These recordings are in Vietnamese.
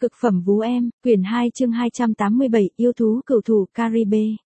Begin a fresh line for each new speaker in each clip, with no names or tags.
Cực phẩm vú em, quyển 2 chương 287, yêu thú cửu thủ Caribe.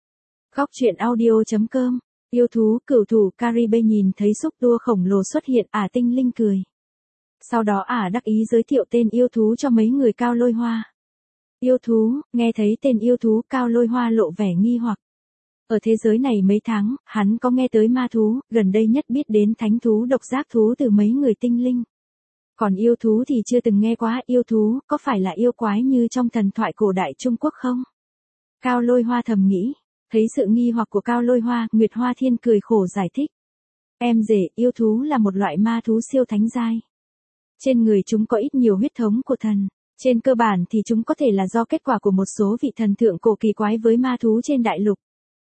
Góc truyện audio.com. Yêu thú cửu thủ Caribe nhìn thấy xúc tua khổng lồ xuất hiện, tinh linh cười. Sau đó đắc ý giới thiệu tên yêu thú cho mấy người Cao Lôi Hoa. Yêu thú, nghe thấy tên yêu thú Cao Lôi Hoa lộ vẻ nghi hoặc. Ở thế giới này mấy tháng, hắn có nghe tới ma thú, gần đây nhất biết đến thánh thú độc giác thú từ mấy người tinh linh. Còn yêu thú thì chưa từng nghe quá, yêu thú, có phải là yêu quái như trong thần thoại cổ đại Trung Quốc không? Cao Lôi Hoa thầm nghĩ, thấy sự nghi hoặc của Cao Lôi Hoa, Nguyệt Hoa Thiên cười khổ giải thích. Em rể, yêu thú là một loại ma thú siêu thánh giai. Trên người chúng có ít nhiều huyết thống của thần. Trên cơ bản thì chúng có thể là do kết quả của một số vị thần thượng cổ kỳ quái với ma thú trên đại lục.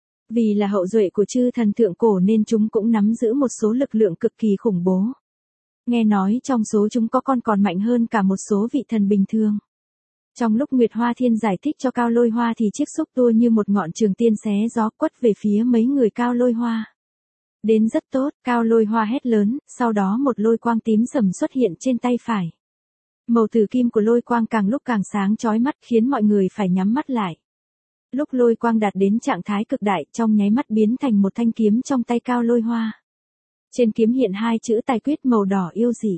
Vì là hậu duệ của chư thần thượng cổ nên chúng cũng nắm giữ một số lực lượng cực kỳ khủng bố. Nghe nói trong số chúng có con còn mạnh hơn cả một số vị thần bình thường. Trong lúc Nguyệt Hoa Thiên giải thích cho Cao Lôi Hoa thì chiếc xúc tua như một ngọn trường tiên xé gió quất về phía mấy người Cao Lôi Hoa. Đến rất tốt, Cao Lôi Hoa hét lớn, sau đó một lôi quang tím sầm xuất hiện trên tay phải. Màu tử kim của lôi quang càng lúc càng sáng chói mắt khiến mọi người phải nhắm mắt lại. Lúc lôi quang đạt đến trạng thái cực đại, trong nháy mắt biến thành một thanh kiếm trong tay Cao Lôi Hoa. Trên kiếm hiện hai chữ tài quyết màu đỏ yêu dị.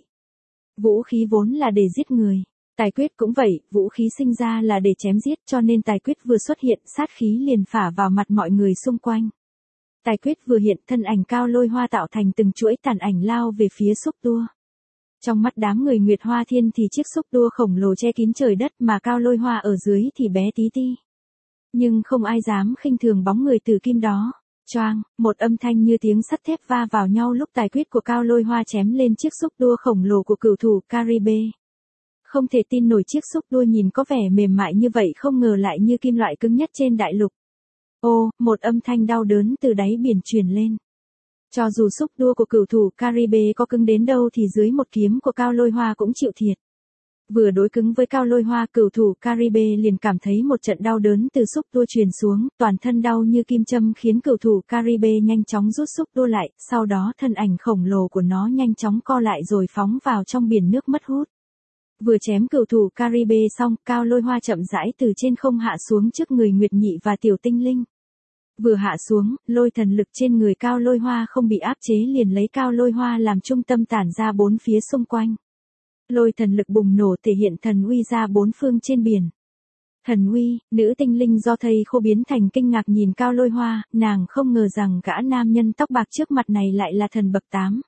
Vũ khí vốn là để giết người. Tài quyết cũng vậy, vũ khí sinh ra là để chém giết, cho nên tài quyết vừa xuất hiện, sát khí liền phả vào mặt mọi người xung quanh. Tài quyết vừa hiện, thân ảnh Cao Lôi Hoa tạo thành từng chuỗi tàn ảnh lao về phía xúc tua. Trong mắt đám người Nguyệt Hoa Thiên thì chiếc xúc tua khổng lồ che kín trời đất mà Cao Lôi Hoa ở dưới thì bé tí ti. Nhưng không ai dám khinh thường bóng người tử kim đó. Choang, một âm thanh như tiếng sắt thép va vào nhau lúc tài quyết của Cao Lôi Hoa chém lên chiếc xúc tua khổng lồ của cửu thủ Caribe. Không thể tin nổi chiếc xúc tua nhìn có vẻ mềm mại như vậy không ngờ lại như kim loại cứng nhất trên đại lục. Ô, một âm thanh đau đớn từ đáy biển truyền lên. Cho dù xúc tua của cửu thủ Caribe có cứng đến đâu thì dưới một kiếm của Cao Lôi Hoa cũng chịu thiệt. Vừa đối cứng với Cao Lôi Hoa, cửu thủ Caribe liền cảm thấy một trận đau đớn từ xúc tua truyền xuống, toàn thân đau như kim châm khiến cửu thủ Caribe nhanh chóng rút xúc tua lại, sau đó thân ảnh khổng lồ của nó nhanh chóng co lại rồi phóng vào trong biển nước mất hút. Vừa chém cửu thủ Caribe xong, Cao Lôi Hoa chậm rãi từ trên không hạ xuống trước người Nguyệt Nhị và Tiểu Tinh Linh. Vừa hạ xuống, lôi thần lực trên người Cao Lôi Hoa không bị áp chế liền lấy Cao Lôi Hoa làm trung tâm tản ra bốn phía xung quanh. Lôi thần lực bùng nổ thể hiện thần uy ra bốn phương trên biển. Thần uy, nữ tinh linh do thây khô biến thành kinh ngạc nhìn Cao Lôi Hoa, nàng không ngờ rằng gã nam nhân tóc bạc trước mặt này lại là thần bậc 8.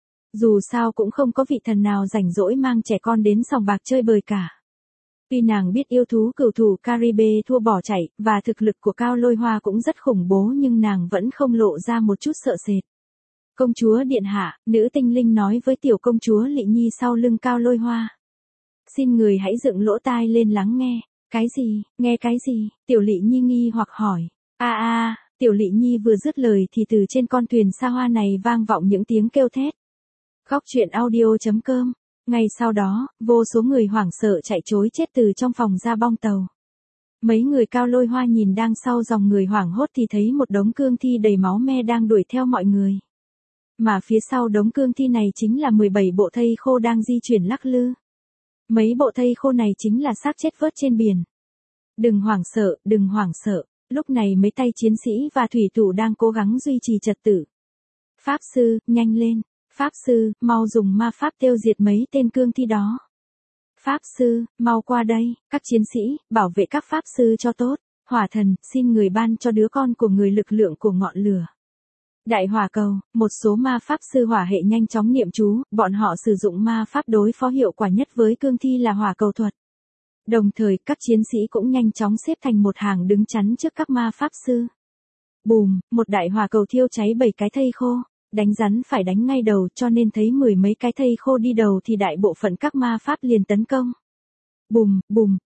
Dù sao cũng không có vị thần nào rảnh rỗi mang trẻ con đến sòng bạc chơi bời cả. Tuy nàng biết yêu thú cửu thủ Caribe thua bỏ chạy, và thực lực của Cao Lôi Hoa cũng rất khủng bố nhưng nàng vẫn không lộ ra một chút sợ sệt. Công chúa điện hạ, nữ tinh linh nói với tiểu công chúa Lị Nhi sau lưng Cao Lôi Hoa. Xin người hãy dựng lỗ tai lên lắng nghe. Cái gì, nghe cái gì? Tiểu Lị Nhi nghi hoặc hỏi. Tiểu Lị Nhi vừa dứt lời thì từ trên con thuyền xa hoa này vang vọng những tiếng kêu thét. Góc truyện audio.com. Ngay sau đó, vô số người hoảng sợ chạy trối chết từ trong phòng ra bong tàu. Mấy người Cao Lôi Hoa nhìn đang sau dòng người hoảng hốt thì thấy một đống cương thi đầy máu me đang đuổi theo mọi người. Mà phía sau đống cương thi này chính là 17 bộ thây khô đang di chuyển lắc lư. Mấy bộ thây khô này chính là xác chết vớt trên biển. Đừng hoảng sợ, lúc này mấy tay chiến sĩ và thủy thủ đang cố gắng duy trì trật tự. Pháp sư, nhanh lên, Pháp sư, mau dùng ma pháp tiêu diệt mấy tên cương thi đó. Pháp sư, mau qua đây, các chiến sĩ, bảo vệ các pháp sư cho tốt. Hỏa thần, xin người ban cho đứa con của người lực lượng của ngọn lửa. Đại hỏa cầu, một số ma pháp sư hỏa hệ nhanh chóng niệm chú, bọn họ sử dụng ma pháp đối phó hiệu quả nhất với cương thi là hỏa cầu thuật. Đồng thời, các chiến sĩ cũng nhanh chóng xếp thành một hàng đứng chắn trước các ma pháp sư. Bùm, một đại hỏa cầu thiêu cháy 7 cái thây khô. Đánh rắn phải đánh ngay đầu cho nên thấy 10 mấy cái thây khô đi đầu thì đại bộ phận các ma pháp liền tấn công. Bùm,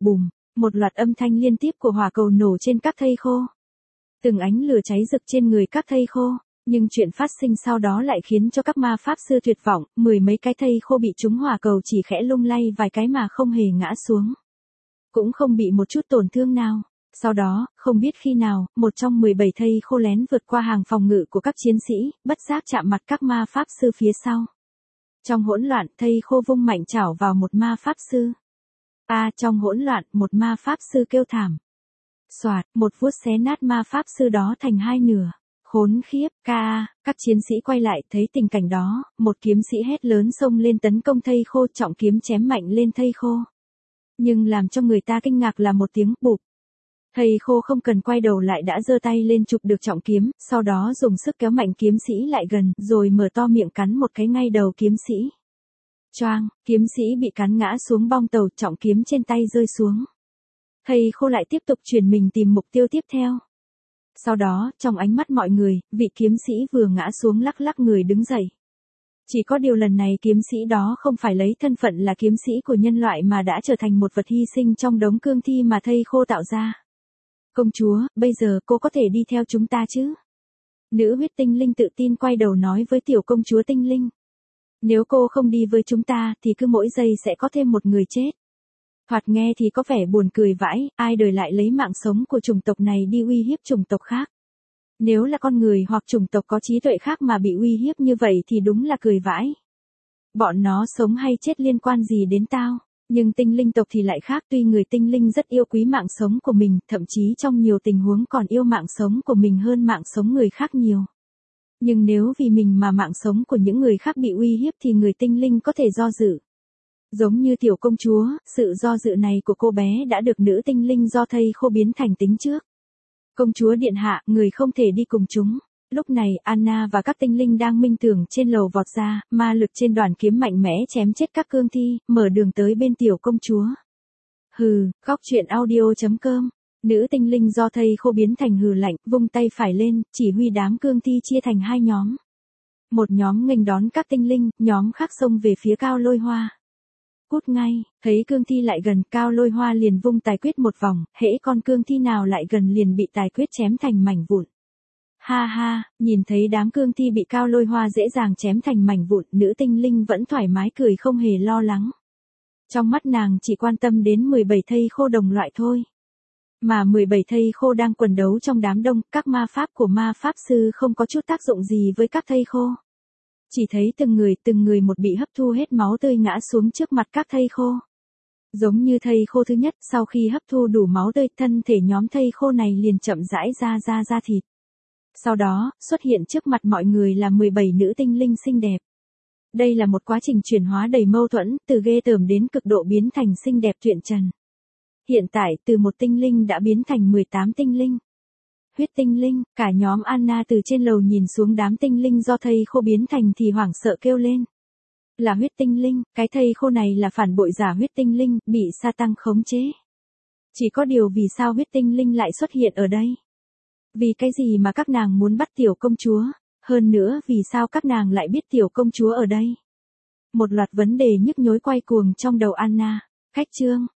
một loạt âm thanh liên tiếp của hỏa cầu nổ trên các thây khô. Từng ánh lửa cháy rực trên người các thây khô. Nhưng chuyện phát sinh sau đó lại khiến cho các ma pháp sư tuyệt vọng, 10 mấy cái thây khô bị trúng hỏa cầu chỉ khẽ lung lay vài cái mà không hề ngã xuống. Cũng không bị một chút tổn thương nào. Sau đó, không biết khi nào, một trong 17 thây khô lén vượt qua hàng phòng ngự của các chiến sĩ, bất giác chạm mặt các ma pháp sư phía sau. Trong hỗn loạn, thây khô vung mạnh chảo vào một ma pháp sư. Trong hỗn loạn, một ma pháp sư kêu thảm. Soạt, một vuốt xé nát ma pháp sư đó thành hai nửa. Khốn khiếp, các chiến sĩ quay lại thấy tình cảnh đó, một kiếm sĩ hét lớn xông lên tấn công thây khô, trọng kiếm chém mạnh lên thây khô. Nhưng làm cho người ta kinh ngạc là một tiếng bụp. Thây khô không cần quay đầu lại đã giơ tay lên chụp được trọng kiếm, sau đó dùng sức kéo mạnh kiếm sĩ lại gần, rồi mở to miệng cắn một cái ngay đầu kiếm sĩ. Choang, kiếm sĩ bị cắn ngã xuống bong tàu, trọng kiếm trên tay rơi xuống. Thây khô lại tiếp tục chuyển mình tìm mục tiêu tiếp theo. Sau đó, trong ánh mắt mọi người, vị kiếm sĩ vừa ngã xuống lắc lắc người đứng dậy. Chỉ có điều lần này kiếm sĩ đó không phải lấy thân phận là kiếm sĩ của nhân loại mà đã trở thành một vật hy sinh trong đống cương thi mà thây khô tạo ra. Công chúa, bây giờ cô có thể đi theo chúng ta chứ? Nữ huyết tinh linh tự tin quay đầu nói với tiểu công chúa tinh linh. Nếu cô không đi với chúng ta thì cứ mỗi giây sẽ có thêm một người chết. Thoạt nghe thì có vẻ buồn cười vãi, ai đời lại lấy mạng sống của chủng tộc này đi uy hiếp chủng tộc khác. Nếu là con người hoặc chủng tộc có trí tuệ khác mà bị uy hiếp như vậy thì đúng là cười vãi. Bọn nó sống hay chết liên quan gì đến tao? Nhưng tinh linh tộc thì lại khác, tuy người tinh linh rất yêu quý mạng sống của mình, thậm chí trong nhiều tình huống còn yêu mạng sống của mình hơn mạng sống người khác nhiều. Nhưng nếu vì mình mà mạng sống của những người khác bị uy hiếp thì người tinh linh có thể do dự. Giống như tiểu công chúa, sự do dự này của cô bé đã được nữ tinh linh do thây khô biến thành tính trước. Công chúa điện hạ, người không thể đi cùng chúng. Lúc này, Anna và các tinh linh đang minh tưởng trên lầu vọt ra, ma lực trên đoàn kiếm mạnh mẽ chém chết các cương thi, mở đường tới bên tiểu công chúa. Hừ, góc truyện audio.com. Nữ tinh linh do thây khô biến thành hừ lạnh, vung tay phải lên, chỉ huy đám cương thi chia thành hai nhóm. Một nhóm nghênh đón các tinh linh, nhóm khác xông về phía Cao Lôi Hoa. Cút ngay, thấy cương thi lại gần, Cao Lôi Hoa liền vung tài quyết một vòng, hễ con cương thi nào lại gần liền bị tài quyết chém thành mảnh vụn. Ha ha, nhìn thấy đám cương thi bị Cao Lôi Hoa dễ dàng chém thành mảnh vụn, nữ tinh linh vẫn thoải mái cười không hề lo lắng. Trong mắt nàng chỉ quan tâm đến 17 thây khô đồng loại thôi. Mà 17 thây khô đang quần đấu trong đám đông, các ma pháp của ma pháp sư không có chút tác dụng gì với các thây khô. Chỉ thấy từng người một bị hấp thu hết máu tươi ngã xuống trước mặt các thây khô. Giống như thây khô thứ nhất, sau khi hấp thu đủ máu tươi, thân thể nhóm thây khô này liền chậm rãi ra thịt. Sau đó, xuất hiện trước mặt mọi người là 17 nữ tinh linh xinh đẹp. Đây là một quá trình chuyển hóa đầy mâu thuẫn, từ ghê tởm đến cực độ biến thành xinh đẹp tuyệt trần. Hiện tại, từ một tinh linh đã biến thành 18 tinh linh. Huyết tinh linh, cả nhóm Anna từ trên lầu nhìn xuống đám tinh linh do thây khô biến thành thì hoảng sợ kêu lên. Là huyết tinh linh, cái thây khô này là phản bội giả huyết tinh linh, bị sa tăng khống chế. Chỉ có điều vì sao huyết tinh linh lại xuất hiện ở đây? Vì cái gì mà các nàng muốn bắt tiểu công chúa? Hơn nữa vì sao các nàng lại biết tiểu công chúa ở đây? Một loạt vấn đề nhức nhối quay cuồng trong đầu Anna. Khách chương.